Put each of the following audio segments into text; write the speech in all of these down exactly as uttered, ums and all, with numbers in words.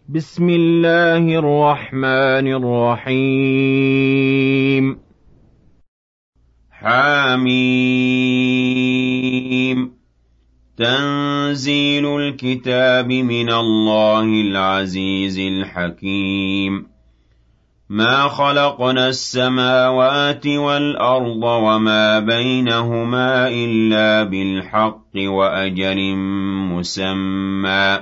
بسم الله الرحمن الرحيم حميم تنزيل الكتاب من الله العزيز الحكيم ما خلقنا السماوات والأرض وما بينهما إلا بالحق وأجل مسمى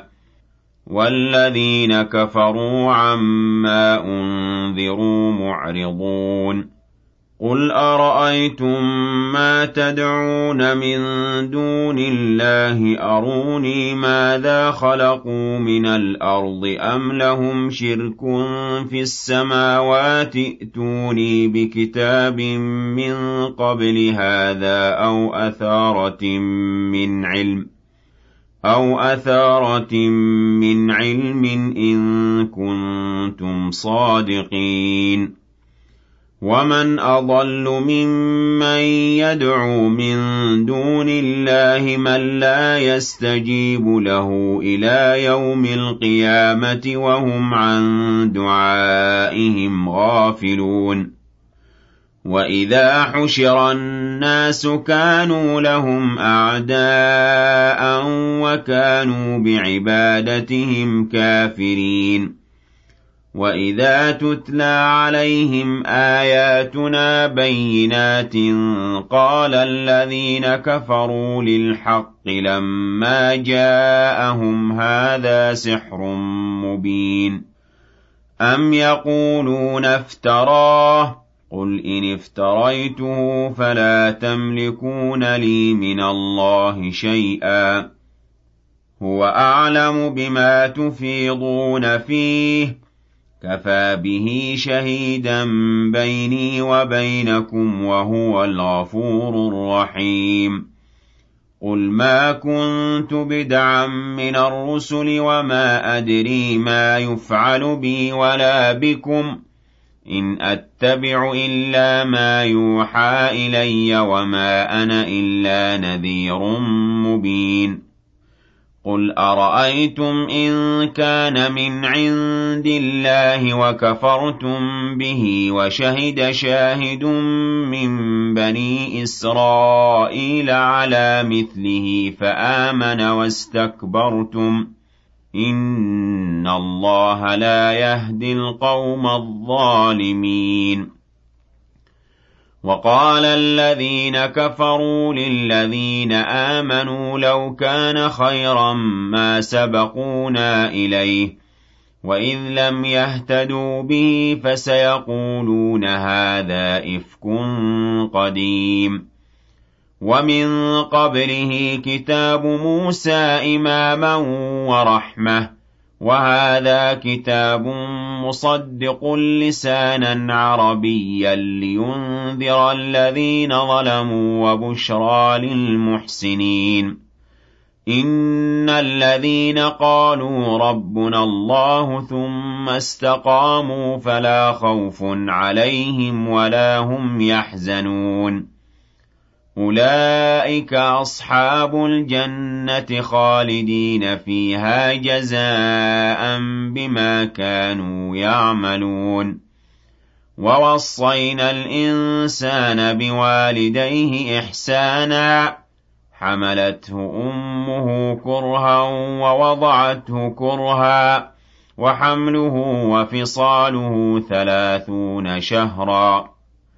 والذين كفروا عما أنذروا معرضون قل أرأيتم ما تدعون من دون الله أروني ماذا خلقوا من الأرض أم لهم شرك في السماوات ائتوني بكتاب من قبل هذا أو أثارة من علم أو أثارة من علم إن كنتم صادقين ومن أضل ممن يدعو من دون الله من لا يستجيب له إلى يوم القيامة وهم عن دعائهم غافلون وإذا حشر الناس كانوا لهم أعداء وكانوا بعبادتهم كافرين وإذا تتلى عليهم آياتنا بينات قال الذين كفروا للحق لما جاءهم هذا سحر مبين أم يقولون افتراه قل إن افتريته فلا تملكون لي من الله شيئا هو أعلم بما تفيضون فيه كفى به شهيدا بيني وبينكم وهو الغفور الرحيم قل ما كنت بدعا من الرسل وما أدري ما يفعل بي ولا بكم إن أتبع إلا ما يوحى إلي وما أنا إلا نذير مبين قل أرأيتم إن كان من عند الله وكفرتم به وشهد شاهد من بني إسرائيل على مثله فآمن واستكبرتم إن الله لا يهدي القوم الظالمين وقال الذين كفروا للذين آمنوا لو كان خيرا ما سبقونا إليه وإذ لم يهتدوا به فسيقولون هذا إفك قديم ومن قبله كتاب موسى إماما ورحمة وهذا كتاب مصدق لسانا عربيا لينذر الذين ظلموا وبشرى للمحسنين إن الذين قالوا ربنا الله ثم استقاموا فلا خوف عليهم ولا هم يحزنون أولئك أصحاب الجنة خالدين فيها جزاء بما كانوا يعملون ووصينا الإنسان بوالديه إحسانا حملته أمه كرها ووضعته كرها وحمله وفصاله ثلاثون شهرا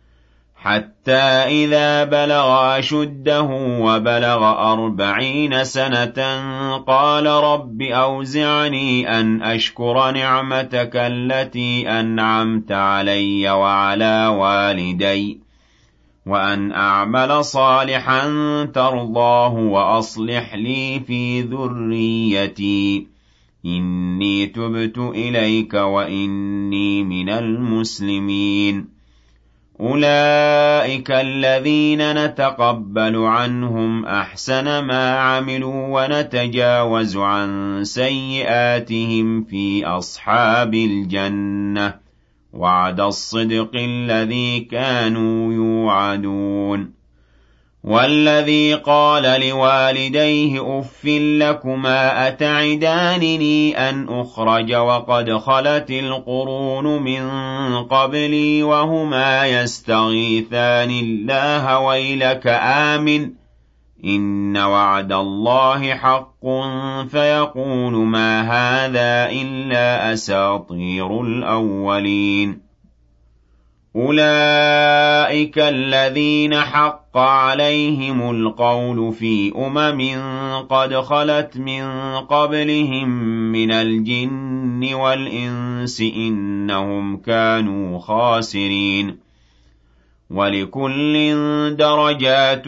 حتى إذا بلغ أشده وبلغ أربعين سنة قال رب أوزعني أن أشكر نعمتك التي أنعمت علي وعلى والدي وأن أعمل صالحا ترضاه وأصلح لي في ذريتي إني تبت إليك وإني من المسلمين أولئك الذين نتقبل عنهم أحسن ما عملوا ونتجاوز عن سيئاتهم في أصحاب الجنة وعد الصدق الذي كانوا يوعدون وَالَّذِي قَالَ لِوَالِدَيْهِ أُفٍّ لَّكُمَا أَتَعِدَانِنِي أَنْ أُخْرَجَ وَقَدْ خَلَتِ الْقُرُونُ مِن قَبْلِي وَهُمَا يَسْتَغِيثَانِ اللَّهَ وَيْلَكَ آمِنْ إِنَّ وَعْدَ اللَّهِ حَقٌّ فَيَقُولُ مَا هَٰذَا إِلَّا أَسَاطِيرُ الْأَوَّلِينَ أُولَٰئِكَ الَّذِينَ حَقَّ عَلَيْهِمُ الْقَوْلُ فِي أُمَمٍ قَدْ خَلَتْ مِن قَبْلِهِم مِّنَ الْجِنِّ وَالْإِنسِ ۖ إِنَّهُمْ كَانُوا خَاسِرِينَ وَلِكُلٍّ دَرَجَاتٌ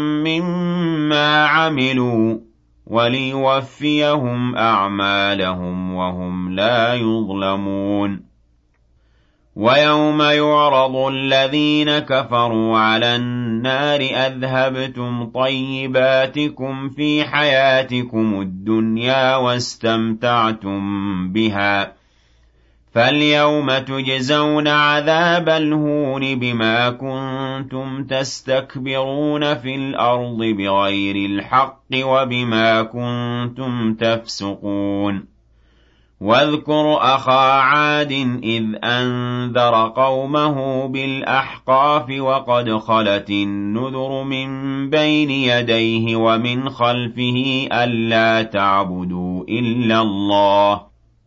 مِّمَّا عَمِلُوا وَلِيُوَفِّيَهُمْ أَعْمَالَهُمْ وَهُمْ لَا يُظْلَمُونَ وَيَوْمَ يُعْرَضُ الَّذِينَ كَفَرُوا عَلَى النَّارِ أَذْهَبْتُمْ طَيِّبَاتِكُمْ فِي حَيَاتِكُمُ الدُّنْيَا وَاسْتَمْتَعْتُم بِهَا فَالْيَوْمَ تُجْزَوْنَ عَذَابَ الْهُونِ بِمَا كُنتُمْ تَسْتَكْبِرُونَ فِي الْأَرْضِ بِغَيْرِ الْحَقِّ وَبِمَا كُنتُمْ تَفْسُقُونَ وَاذْكُرْ أَخَا عَادٍ إِذْ أَنذَرَ قَوْمَهُ بِالْأَحْقَافِ وَقَدْ خَلَتِ النُّذُرُ مِن بَيْنِ يَدَيْهِ وَمِنْ خَلْفِهِ أَلَّا تَعْبُدُوا إِلَّا اللَّهَ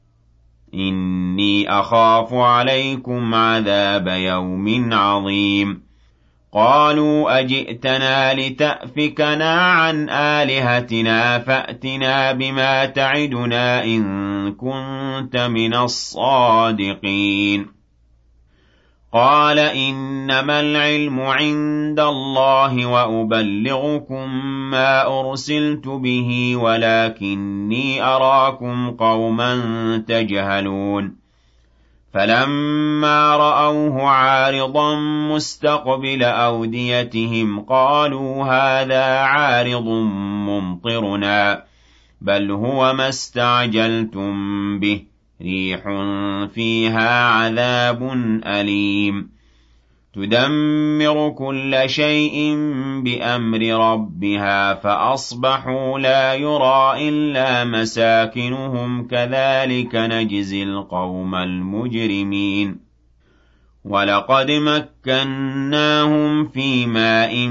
إِنِّي أَخَافُ عَلَيْكُمْ عَذَابَ يَوْمٍ عَظِيمٍ قَالُوا أَجِئْتَنَا لِتَأْفِكَنَا عَنْ آلِهَتِنَا فَأْتِنَا بِمَا تَعِدُنَا إِن كُنتَ مِنَ الصَّادِقِينَ قَالَ إِنَّمَا الْعِلْمُ عِندَ اللَّهِ وَأُبَلِّغُكُم مَّا أُرْسِلْتُ بِهِ وَلَٰكِنِّي أَرَاكُمْ قَوْمًا تَجْهَلُونَ فَلَمَّا رَأَوْهُ عَارِضًا مُّسْتَقْبِلَ أَوْدِيَتِهِمْ قَالُوا هَٰذَا عَارِضٌ مُّمْطِرُنَا بَلْ هُوَ مَا اسْتَعْجَلْتُم بِهِ رِيحٌ فِيهَا عَذَابٌ أَلِيمٌ تُدَمِّرُ كُلَّ شَيْءٍ بِأَمْرِ رَبِّهَا فَأَصْبَحُوا لَا يُرَىٰ إِلَّا مَسَاكِنُهُمْ كَذَٰلِكَ نَجْزِي الْقَوْمَ الْمُجْرِمِينَ وَلَقَدْ مَكَّنَّاهُمْ فِي مَاءٍ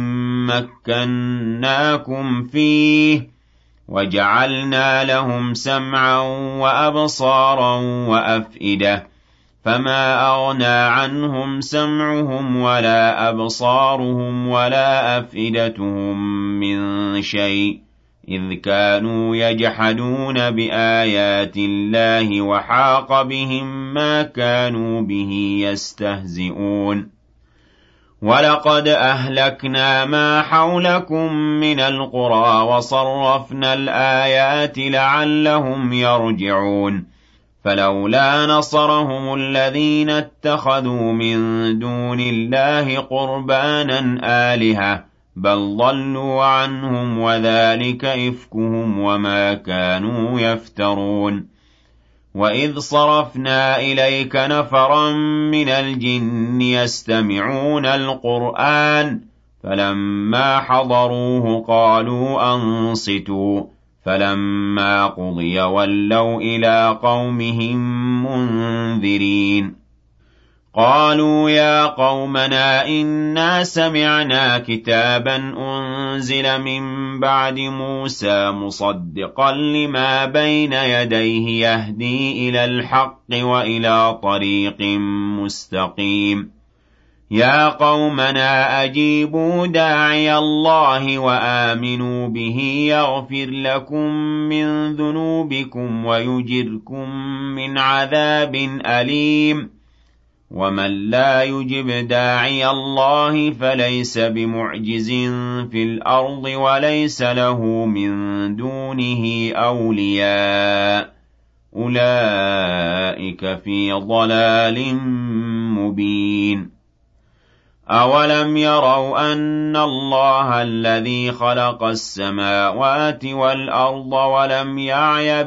مَّكَّنَّاكُمْ فِيهِ وَجَعَلْنَا لَهُمْ سَمْعًا وَأَبْصَارًا وَأَفْئِدَةً فَمَا أَغْنَىٰ عَنْهُمْ سَمْعُهُمْ وَلَا أَبْصَارُهُمْ وَلَا أَفْئِدَتُهُم مِّن شَيْءٍ إِذْ كَانُوا يَجْحَدُونَ بِآيَاتِ اللَّهِ وَحَاقَ بِهِم مَّا كَانُوا بِهِ يَسْتَهْزِئُونَ وَلَقَدْ أَهْلَكْنَا مَا حَوْلَكُم مِّنَ الْقُرَىٰ وَصَرَّفْنَا الْآيَاتِ لَعَلَّهُمْ يَرْجِعُونَ فَلَوْلَا نَصَرَهُمُ الَّذِينَ اتَّخَذُوا مِن دُونِ اللَّهِ قُرْبَانًا آلِهَةً بَلْ ضَلُّوا عَنْهُمْ وَذَٰلِكَ إِفْكُهُمْ وَمَا كَانُوا يَفْتَرُونَ وَإِذْ صَرَفْنَا إِلَيْكَ نَفَرًا مِّنَ الْجِنِّ يَسْتَمِعُونَ الْقُرْآنَ فَلَمَّا حَضَرُوهُ قَالُوا أَنصِتُوا فَلَمَّا قُضِيَ وَلَّوْا إِلَىٰ قَوْمِهِم مُّنذِرِينَ قَالُوا يَا قَوْمَنَا إِنَّا سَمِعْنَا كِتَابًا أُنزِلَ مِن بَعْدِ مُوسَىٰ مُصَدِّقًا لِّمَا بَيْنَ يَدَيْهِ يَهْدِي إِلَى الْحَقِّ وَإِلَىٰ طَرِيقٍ مُّسْتَقِيمٍ يَا قَوْمَنَا أَجِيبُوا دَاعِيَ اللَّهِ وَآمِنُوا بِهِ يَغْفِرْ لَكُم مِّن ذُنُوبِكُمْ وَيُجِرْكُم مِّنْ عَذَابٍ أَلِيمٍ وَمَن لَّا يُجِبْ دَاعِيَ اللَّهِ فَلَيْسَ بِمُعْجِزٍ فِي الْأَرْضِ وَلَيْسَ لَهُ مِن دُونِهِ أَوْلِيَاءُ أُولَٰئِكَ فِي ضَلَالٍ مُّبِينٍ أَوَلَمْ يَرَوْا أَنَّ اللَّهَ الَّذِي خَلَقَ السَّمَاوَاتِ وَالْأَرْضَ وَلَمْ يَعْيَ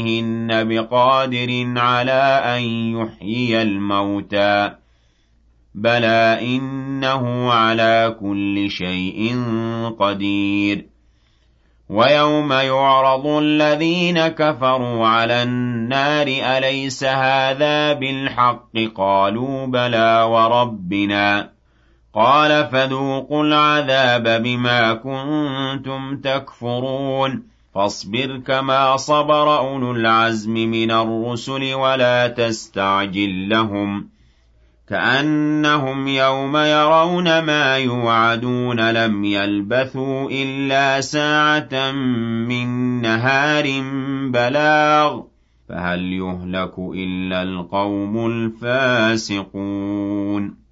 بِخَلْقِهِنَّ بِقَادِرٍ عَلَىٰ أَن يُحْيِيَ الْمَوْتَىٰ بَلَىٰ إِنَّهُ عَلَىٰ كُلِّ شَيْءٍ قَدِيرٌ وَيَوْمَ يُعْرَضُ الَّذِينَ كَفَرُوا عَلَى النَّارِ أَلَيْسَ هَٰذَا بِالْحَقِّ ۖ قَالُوا بَلَىٰ وَرَبِّنَا قَالَ فَذُوقُوا الْعَذَابَ بِمَا كُنتُمْ تَكْفُرُونَ فَاصْبِرْ كَمَا صَبَرَ أُولُو الْعَزْمِ مِنَ الرُّسُلِ وَلَا تَسْتَعْجِل لَّهُمْ كَأَنَّهُمْ يَوْمَ يَرَوْنَ مَا يُوعَدُونَ لَمْ يَلْبَثُوا إِلَّا سَاعَةً مِّن نَّهَارٍ بَلَاغٌ فَهَلْ يُهْلَكُ إِلَّا الْقَوْمُ الْفَاسِقُونَ